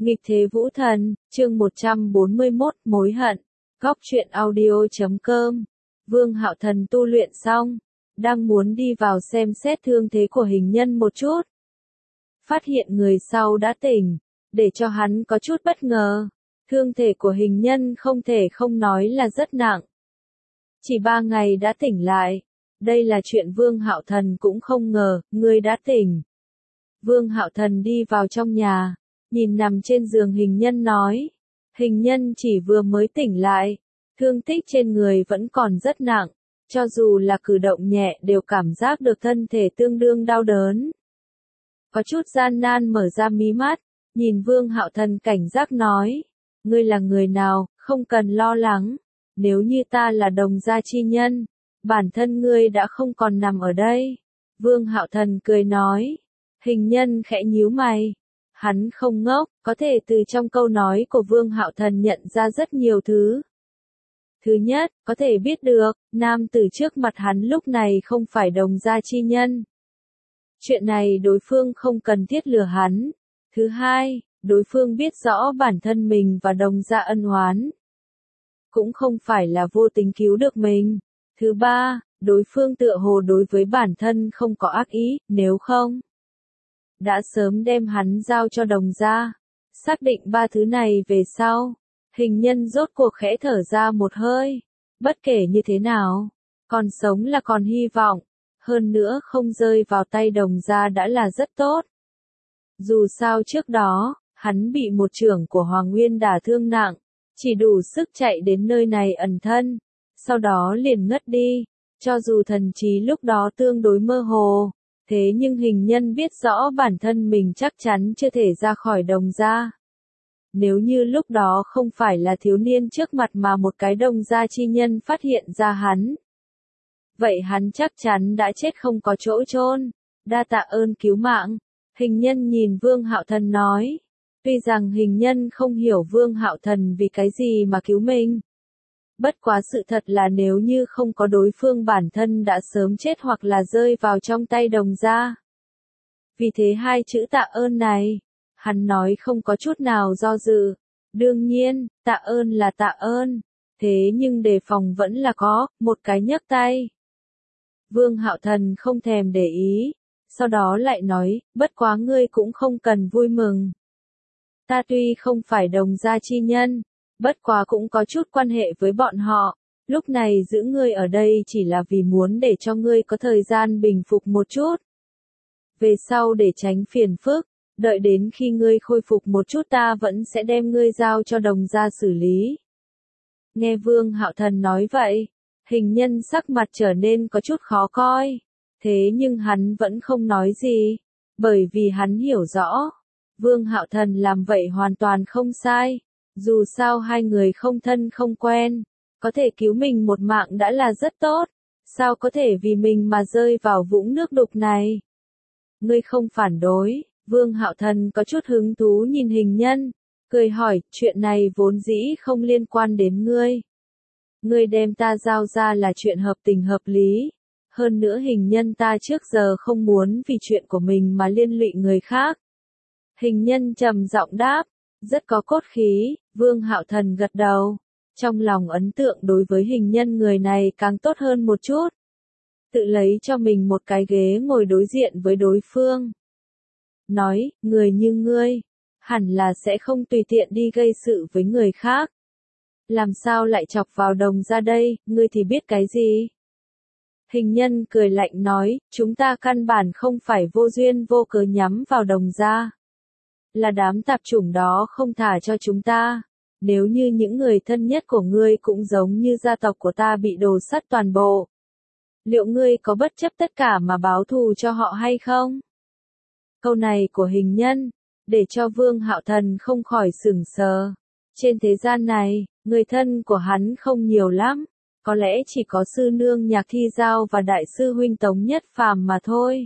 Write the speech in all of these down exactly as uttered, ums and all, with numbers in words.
Nghịch thế vũ thần, chương một trăm bốn mươi mốt, mối hận. Góc truyện audio chấm com. Vương Hạo Thần tu luyện xong, đang muốn đi vào xem xét thương thế của hình nhân một chút. Phát hiện người sau đã tỉnh, để cho hắn có chút bất ngờ. Thương thể của hình nhân không thể không nói là rất nặng. Chỉ ba ngày đã tỉnh lại. Đây là chuyện Vương Hạo Thần cũng không ngờ, người đã tỉnh. Vương Hạo Thần đi vào trong nhà, nhìn nằm trên giường hình nhân nói. Hình nhân chỉ vừa mới tỉnh lại, thương tích trên người vẫn còn rất nặng, cho dù là cử động nhẹ đều cảm giác được thân thể tương đương đau đớn. Có chút gian nan mở ra mí mắt, nhìn Vương Hạo Thần cảnh giác nói. Ngươi là người nào, không cần lo lắng, nếu như ta là đồng gia chi nhân, bản thân ngươi đã không còn nằm ở đây. Vương Hạo Thần cười nói. Hình nhân khẽ nhíu mày. Hắn không ngốc, có thể từ trong câu nói của Vương Hạo Thần nhận ra rất nhiều thứ. Thứ nhất, có thể biết được, nam tử trước mặt hắn lúc này không phải đồng gia chi nhân. Chuyện này đối phương không cần thiết lừa hắn. Thứ hai, đối phương biết rõ bản thân mình và đồng gia ân oán. Cũng không phải là vô tình cứu được mình. Thứ ba, đối phương tựa hồ đối với bản thân không có ác ý, nếu không đã sớm đem hắn giao cho đồng gia. Xác định ba thứ này về sau, hình nhân rốt cuộc khẽ thở ra một hơi. Bất kể như thế nào, còn sống là còn hy vọng, hơn nữa không rơi vào tay đồng gia đã là rất tốt. Dù sao trước đó, hắn bị một trưởng của Hoàng Nguyên đả thương nặng, chỉ đủ sức chạy đến nơi này ẩn thân, sau đó liền ngất đi, cho dù thần trí lúc đó tương đối mơ hồ. Thế nhưng hình nhân biết rõ bản thân mình chắc chắn chưa thể ra khỏi đồng gia. Nếu như lúc đó không phải là thiếu niên trước mặt mà một cái đồng gia chi nhân phát hiện ra hắn, vậy hắn chắc chắn đã chết không có chỗ chôn. Đa tạ ơn cứu mạng. Hình nhân nhìn Vương Hạo Thần nói. Tuy rằng hình nhân không hiểu Vương Hạo Thần vì cái gì mà cứu mình. Bất quá sự thật là nếu như không có đối phương bản thân đã sớm chết hoặc là rơi vào trong tay đồng gia. Vì thế hai chữ tạ ơn này, hắn nói không có chút nào do dự. Đương nhiên, tạ ơn là tạ ơn, thế nhưng đề phòng vẫn là có, một cái nhấc tay. Vương Hạo Thần không thèm để ý, sau đó lại nói, bất quá ngươi cũng không cần vui mừng. Ta tuy không phải đồng gia chi nhân, bất quá cũng có chút quan hệ với bọn họ, lúc này giữ ngươi ở đây chỉ là vì muốn để cho ngươi có thời gian bình phục một chút. Về sau để tránh phiền phức, đợi đến khi ngươi khôi phục một chút ta vẫn sẽ đem ngươi giao cho đồng gia xử lý. Nghe Vương Hạo Thần nói vậy, hình nhân sắc mặt trở nên có chút khó coi, thế nhưng hắn vẫn không nói gì, bởi vì hắn hiểu rõ, Vương Hạo Thần làm vậy hoàn toàn không sai. Dù sao hai người không thân không quen, có thể cứu mình một mạng đã là rất tốt, sao có thể vì mình mà rơi vào vũng nước đục này. Ngươi không phản đối, Vương Hạo Thần có chút hứng thú nhìn hình nhân, cười hỏi, chuyện này vốn dĩ không liên quan đến ngươi. Ngươi đem ta giao ra là chuyện hợp tình hợp lý, hơn nữa hình nhân ta trước giờ không muốn vì chuyện của mình mà liên lụy người khác. Hình nhân trầm giọng đáp. Rất có cốt khí, Vương Hạo Thần gật đầu. Trong lòng ấn tượng đối với hình nhân người này càng tốt hơn một chút. Tự lấy cho mình một cái ghế ngồi đối diện với đối phương. Nói, người như ngươi, hẳn là sẽ không tùy tiện đi gây sự với người khác. Làm sao lại chọc vào đồng gia đây, ngươi thì biết cái gì? Hình nhân cười lạnh nói, chúng ta căn bản không phải vô duyên vô cớ nhắm vào đồng gia. Là đám tạp chủng đó không thả cho chúng ta. Nếu như những người thân nhất của ngươi cũng giống như gia tộc của ta bị đổ sắt toàn bộ, liệu ngươi có bất chấp tất cả mà báo thù cho họ hay không? Câu này của hình nhân, để cho Vương Hạo Thần không khỏi sửng sờ. Trên thế gian này, người thân của hắn không nhiều lắm, có lẽ chỉ có sư nương Nhạc Thi Giao và đại sư huynh Tống Nhất Phàm mà thôi.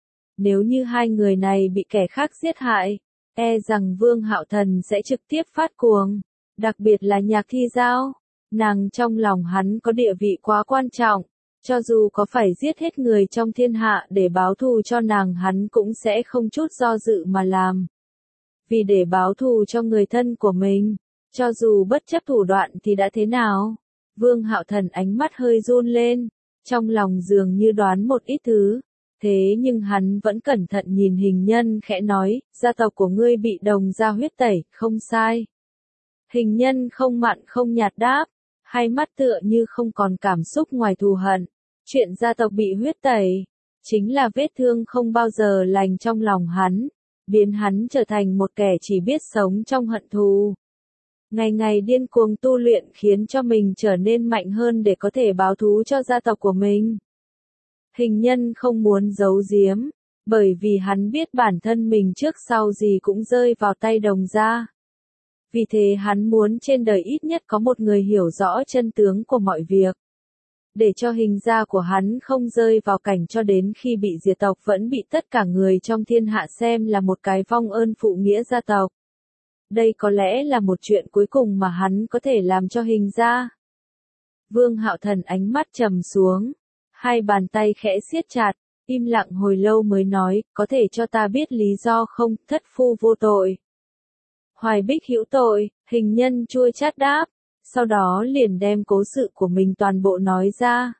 Nếu như hai người này bị kẻ khác giết hại, e rằng Vương Hạo Thần sẽ trực tiếp phát cuồng, đặc biệt là Nhạc Thi Giao, nàng trong lòng hắn có địa vị quá quan trọng, cho dù có phải giết hết người trong thiên hạ để báo thù cho nàng hắn cũng sẽ không chút do dự mà làm. Vì để báo thù cho người thân của mình, cho dù bất chấp thủ đoạn thì đã thế nào? Vương Hạo Thần ánh mắt hơi run lên, trong lòng dường như đoán một ít thứ. Thế nhưng hắn vẫn cẩn thận nhìn Hình Nhân khẽ nói, gia tộc của ngươi bị Đồng gia huyết tẩy, không sai. Hình Nhân không mặn không nhạt đáp, hai mắt tựa như không còn cảm xúc ngoài thù hận. Chuyện gia tộc bị huyết tẩy, chính là vết thương không bao giờ lành trong lòng hắn, biến hắn trở thành một kẻ chỉ biết sống trong hận thù. Ngày ngày điên cuồng tu luyện khiến cho mình trở nên mạnh hơn để có thể báo thú cho gia tộc của mình. Hình Nhân không muốn giấu giếm, bởi vì hắn biết bản thân mình trước sau gì cũng rơi vào tay Đồng gia. Vì thế hắn muốn trên đời ít nhất có một người hiểu rõ chân tướng của mọi việc. Để cho hình gia của hắn không rơi vào cảnh cho đến khi bị diệt tộc vẫn bị tất cả người trong thiên hạ xem là một cái vong ơn phụ nghĩa gia tộc. Đây có lẽ là một chuyện cuối cùng mà hắn có thể làm cho hình gia. Vương Hạo Thần ánh mắt trầm xuống, hai bàn tay khẽ siết chặt, im lặng hồi lâu mới nói, có thể cho ta biết lý do không, thất phu vô tội. Hoài Bích hữu tội, Hình Nhân chua chát đáp, sau đó liền đem cố sự của mình toàn bộ nói ra.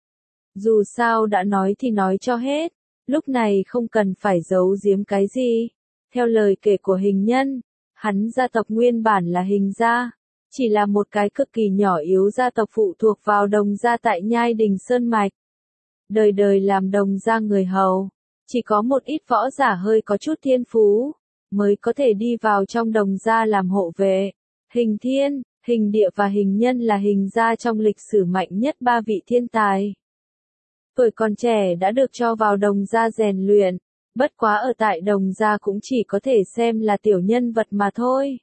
Dù sao đã nói thì nói cho hết, lúc này không cần phải giấu giếm cái gì. Theo lời kể của Hình Nhân, hắn gia tộc nguyên bản là Hình gia, chỉ là một cái cực kỳ nhỏ yếu gia tộc phụ thuộc vào Đồng gia tại Nhai Đình Sơn Mạch. Đời đời làm Đồng gia người hầu, chỉ có một ít võ giả hơi có chút thiên phú, mới có thể đi vào trong Đồng gia làm hộ vệ. Hình Thiên, Hình Địa và Hình Nhân là Hình gia trong lịch sử mạnh nhất ba vị thiên tài. Tuổi còn trẻ đã được cho vào Đồng gia rèn luyện, bất quá ở tại Đồng gia cũng chỉ có thể xem là tiểu nhân vật mà thôi.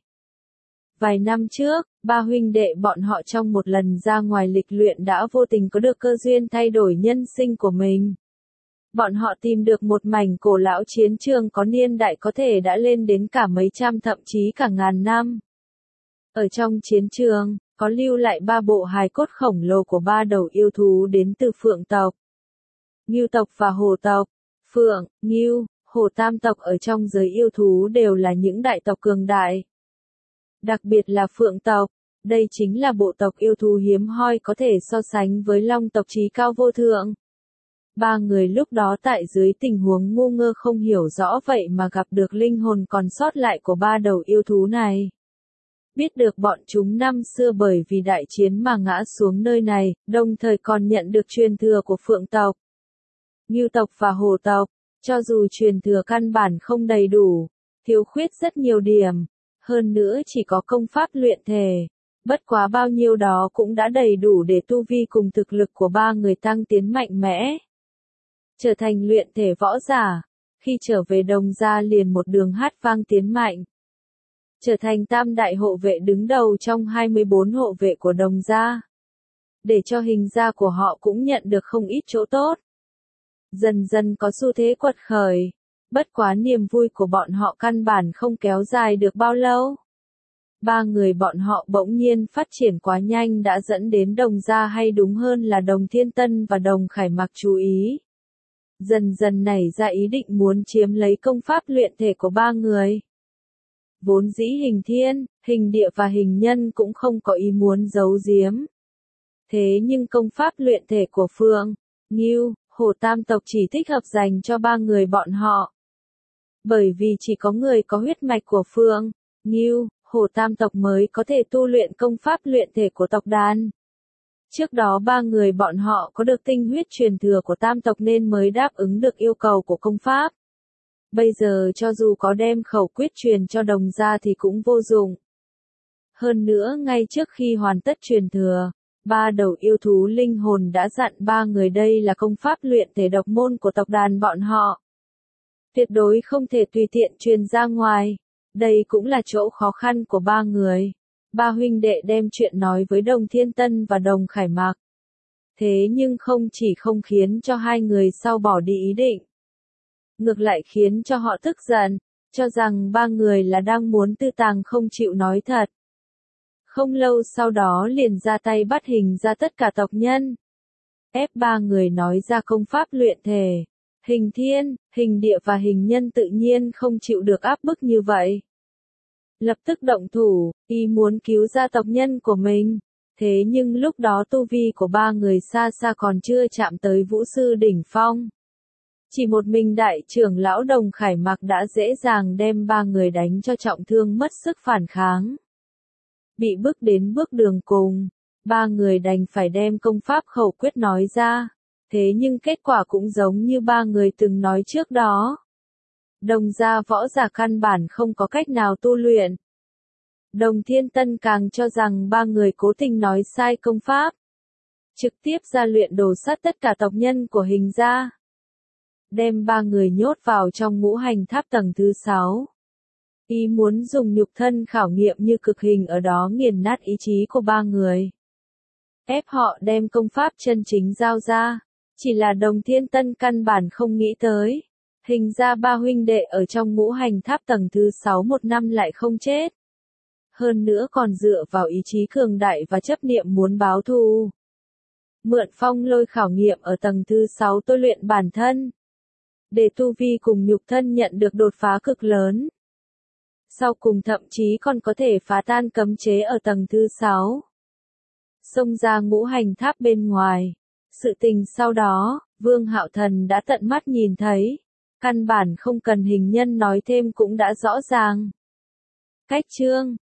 Vài năm trước, ba huynh đệ bọn họ trong một lần ra ngoài lịch luyện đã vô tình có được cơ duyên thay đổi nhân sinh của mình. Bọn họ tìm được một mảnh cổ lão chiến trường có niên đại có thể đã lên đến cả mấy trăm thậm chí cả ngàn năm. Ở trong chiến trường, có lưu lại ba bộ hài cốt khổng lồ của ba đầu yêu thú đến từ Phượng tộc, Ngưu tộc và Hổ tộc. Phượng, Ngưu, Hổ tam tộc ở trong giới yêu thú đều là những đại tộc cường đại. Đặc biệt là Phượng tộc, đây chính là bộ tộc yêu thú hiếm hoi có thể so sánh với Long tộc trí cao vô thượng. Ba người lúc đó tại dưới tình huống ngu ngơ không hiểu rõ vậy mà gặp được linh hồn còn sót lại của ba đầu yêu thú này. Biết được bọn chúng năm xưa bởi vì đại chiến mà ngã xuống nơi này, đồng thời còn nhận được truyền thừa của Phượng tộc, Ngưu tộc và Hổ tộc, cho dù truyền thừa căn bản không đầy đủ, thiếu khuyết rất nhiều điểm, hơn nữa chỉ có công pháp luyện thể, bất quá bao nhiêu đó cũng đã đầy đủ để tu vi cùng thực lực của ba người tăng tiến mạnh mẽ. Trở thành luyện thể võ giả, khi trở về Đồng gia liền một đường hát vang tiến mạnh. Trở thành tam đại hộ vệ đứng đầu trong hai mươi bốn hộ vệ của Đồng gia. Để cho hình gia của họ cũng nhận được không ít chỗ tốt. Dần dần có xu thế quật khởi, bất quá niềm vui của bọn họ căn bản không kéo dài được bao lâu. Ba người bọn họ bỗng nhiên phát triển quá nhanh đã dẫn đến Đồng gia hay đúng hơn là Đồng Thiên Tân và Đồng Khải Mặc chú ý. Dần dần nảy ra ý định muốn chiếm lấy công pháp luyện thể của ba người. Vốn dĩ Hình Thiên, Hình Địa và Hình Nhân cũng không có ý muốn giấu giếm. Thế nhưng công pháp luyện thể của Phượng, Ngưu, Hổ tam tộc chỉ thích hợp dành cho ba người bọn họ. Bởi vì chỉ có người có huyết mạch của Phượng, Ngưu, Hổ tam tộc mới có thể tu luyện công pháp luyện thể của tộc đàn. Trước đó ba người bọn họ có được tinh huyết truyền thừa của tam tộc nên mới đáp ứng được yêu cầu của công pháp. Bây giờ cho dù có đem khẩu quyết truyền cho Đồng gia thì cũng vô dụng. Hơn nữa ngay trước khi hoàn tất truyền thừa, ba đầu yêu thú linh hồn đã dặn ba người đây là công pháp luyện thể độc môn của tộc đàn bọn họ. Tuyệt đối không thể tùy tiện truyền ra ngoài. Đây cũng là chỗ khó khăn của ba người. Ba huynh đệ đem chuyện nói với Đồng Thiên Tân và Đồng Khải Mặc. Thế nhưng không chỉ không khiến cho hai người sau bỏ đi ý định. Ngược lại khiến cho họ tức giận, cho rằng ba người là đang muốn tư tàng không chịu nói thật. Không lâu sau đó liền ra tay bắt Hình ra tất cả tộc nhân. Ép ba người nói ra công pháp luyện thể. Hình Thiên, Hình Địa và Hình Nhân tự nhiên không chịu được áp bức như vậy. lập tức động thủ, y muốn cứu ra tộc nhân của mình. Thế nhưng lúc đó tu vi của ba người xa xa còn chưa chạm tới vũ sư đỉnh phong. Chỉ một mình đại trưởng lão Đồng Khải Mạc đã dễ dàng đem ba người đánh cho trọng thương mất sức phản kháng. Bị bước đến bước đường cùng, ba người đành phải đem công pháp khẩu quyết nói ra. Thế nhưng kết quả cũng giống như ba người từng nói trước đó. Đồng gia võ giả căn bản không có cách nào tu luyện. Đồng Thiên Tân càng cho rằng ba người cố tình nói sai công pháp. Trực tiếp ra luyện đồ sát tất cả tộc nhân của Hình gia. Đem ba người nhốt vào trong ngũ hành tháp tầng thứ sáu. Y muốn dùng nhục thân khảo nghiệm như cực hình ở đó nghiền nát ý chí của ba người. Ép họ đem công pháp chân chính giao ra. Chỉ là Đồng Thiên Tân căn bản không nghĩ tới. Hình gia ba huynh đệ ở trong ngũ hành tháp tầng thứ sáu một năm lại không chết. Hơn nữa còn dựa vào ý chí cường đại và chấp niệm muốn báo thù. Mượn phong lôi khảo nghiệm ở tầng thứ sáu tôi luyện bản thân. Để tu vi cùng nhục thân nhận được đột phá cực lớn. Sau cùng thậm chí còn có thể phá tan cấm chế ở tầng thứ sáu. Xông ra ngũ hành tháp bên ngoài. Sự tình sau đó, Vương Hạo Thần đã tận mắt nhìn thấy. Căn bản không cần hình nhân nói thêm cũng đã rõ ràng. Cách chương